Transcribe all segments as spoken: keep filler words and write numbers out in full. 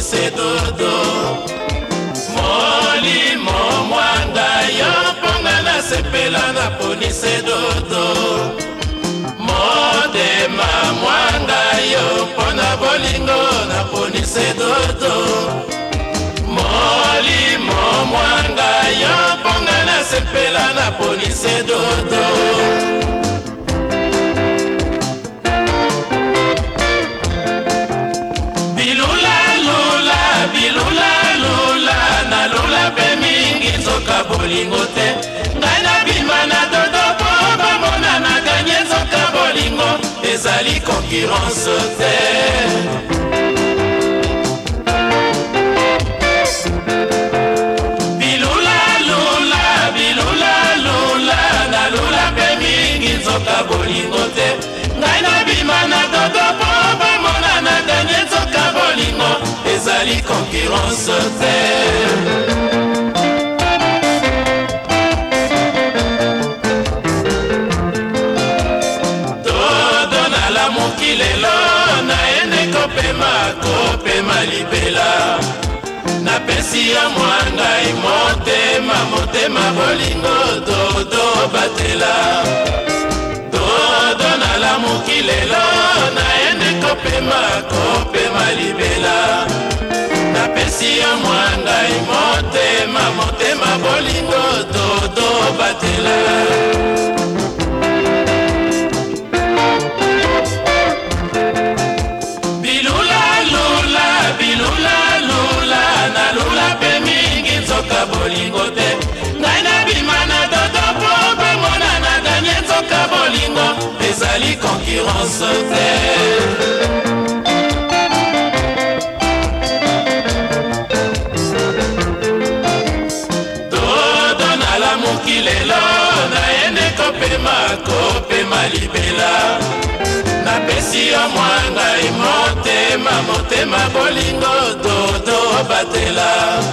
ponise dodo molimo mwanga yo mponga nasepela na ponise dodo modema mwanga yo mpona bolingo na ponise dodo molimo mwanga yo mponga nasepela na ponise dodo bolingo te ngai nabima na dodo po bamona naganye nzoka bolingo ezali concurrence te bilulalula bilulalula nalula mpe mingi nzoka bolingo te ngai nabima na dodo po bamona naganye nzoka bolingo ezali concurrence te lelo naende kopema kopema libela napesi ya mwangai motema motema bolingo dodo batela dodo nalamuki lelo naende kopema kopema libela napesi ya mwangai motema motema bolingo dodo batela bolingo te ngai nabima na dodo po bamona naganye nzoka bolingo ezali concurrence te dodo nalamuki lelo naende kopema kopema libela napesi yo mwangai motema motema bolingo dodo batela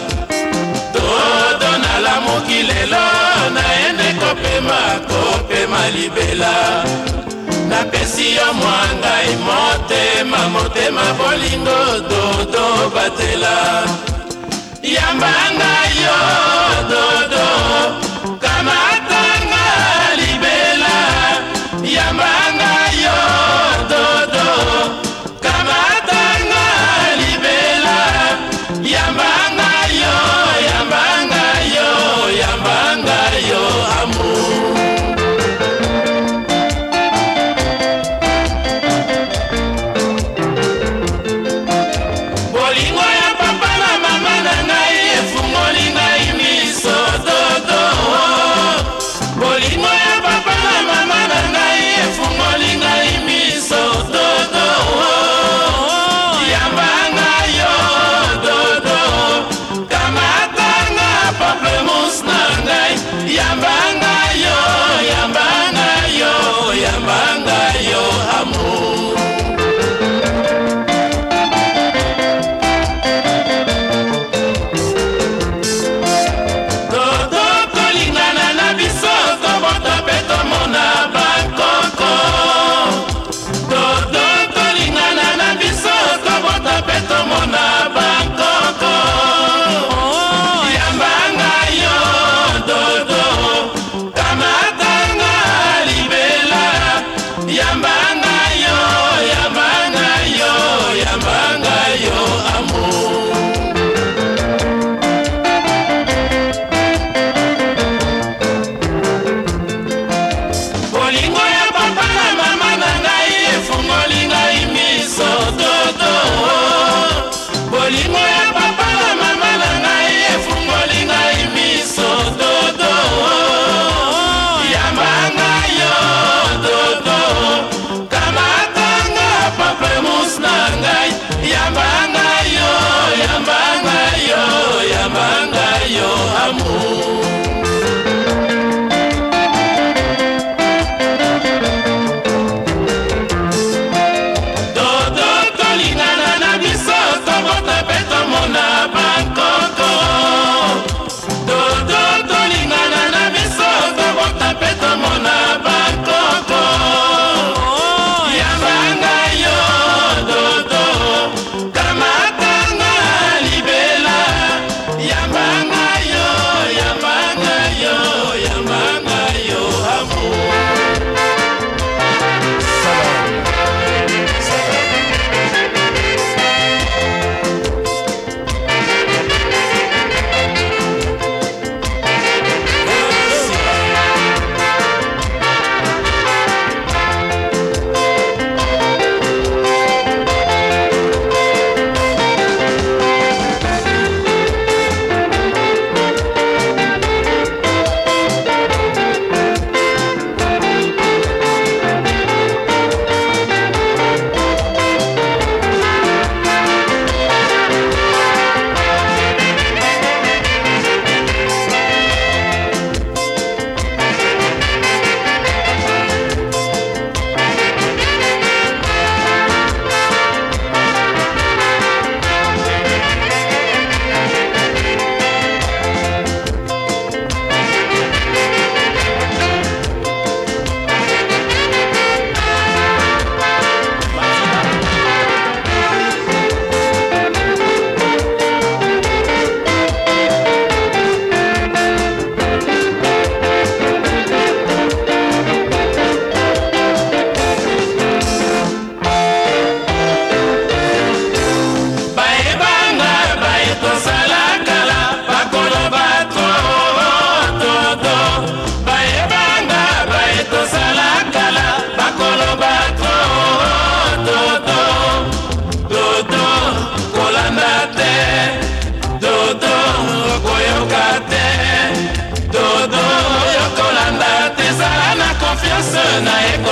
dodo nalamuki lelo naende kopema kopema libela napesi yo mwangai motema motema bolingo dodo batela yambanga yo dodo kamatanga libela yambanga yo dodo kamatanga libela yambanga yo yambanga yo yambanga yo amour bolingo ya papa na mama na ngai efungoli ngai miso dodo bolingo ya papa na mama na ngai efungoli ngai miso dodo yambanga yo dodo kamatanga pamplemousse na ngai yambanga yo yambanga yo yambanga yo amour dodo kolingana na biso tobota mpe tomona bakoko dodo kolingana na biso tobota mpe tomona bakoko yambanga yo dodo kamatanga libela yambanga yo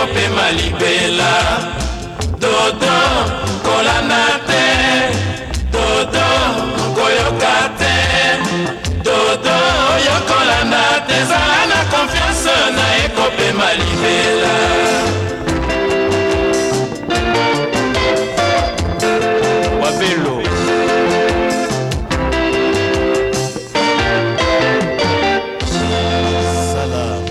ekopema libela. Dodo kolanda te, dodo koyoka te, dodo yokolanda te, zala na confiance na ekopema libela. Wabelo salam.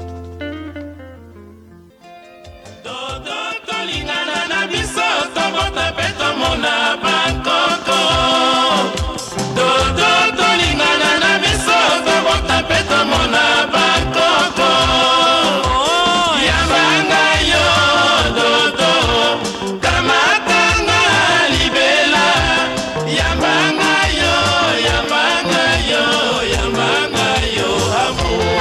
Dodo tolingana na biso tobota pe tomona bankoko. Dodo tolingana na biso tobota pe tomona bankoko. Yambanga yo dodo kamatanga libela. Yambanga yo, yambanga yo, yambanga yo amour.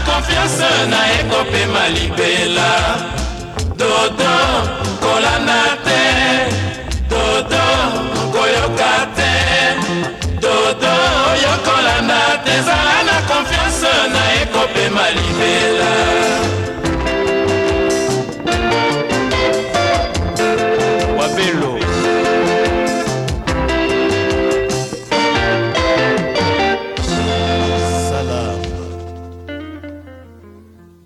Na ekopema libela. Dodo kolanda